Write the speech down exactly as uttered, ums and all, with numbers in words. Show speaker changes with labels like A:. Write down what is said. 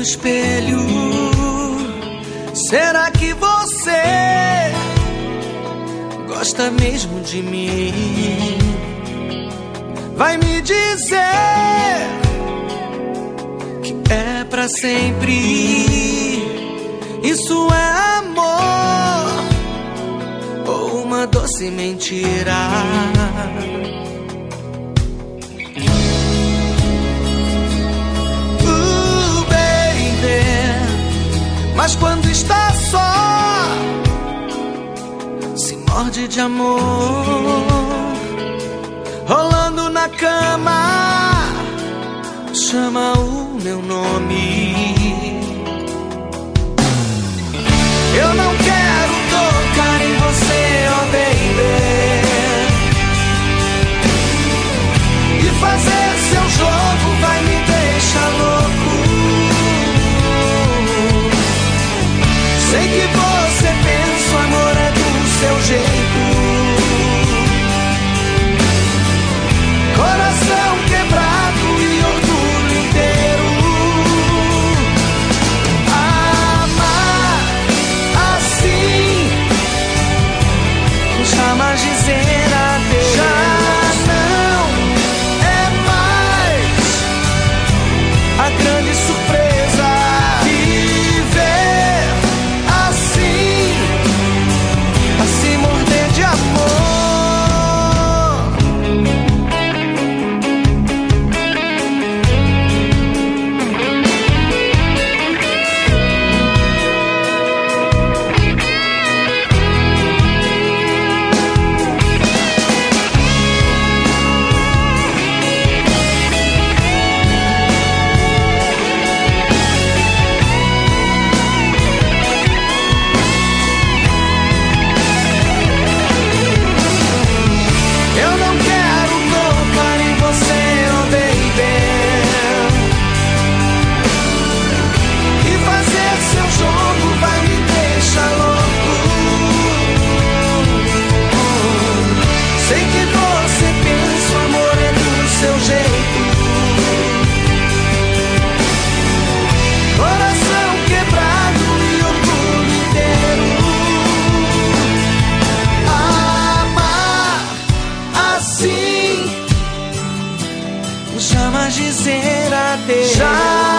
A: espelho. Será que você gosta mesmo de mim? Vai me dizer que é pra sempre. Isso é amor ou uma doce mentira? Uh, baby, mas quando está só, se morde de amor. Rolando na cama, chama o meu nome. Eu não quero tocar em você, oh baby, e fazer seu jogo vai me deixar louco. Sei que você pensa, o amor é do seu jeito. Coração quebrado e orgulho inteiro. Amar assim, jamais dizer adeus. Já não é mais a grande surpresa. Viver assim, a se morder de amor. Jamais dizer adeus. Já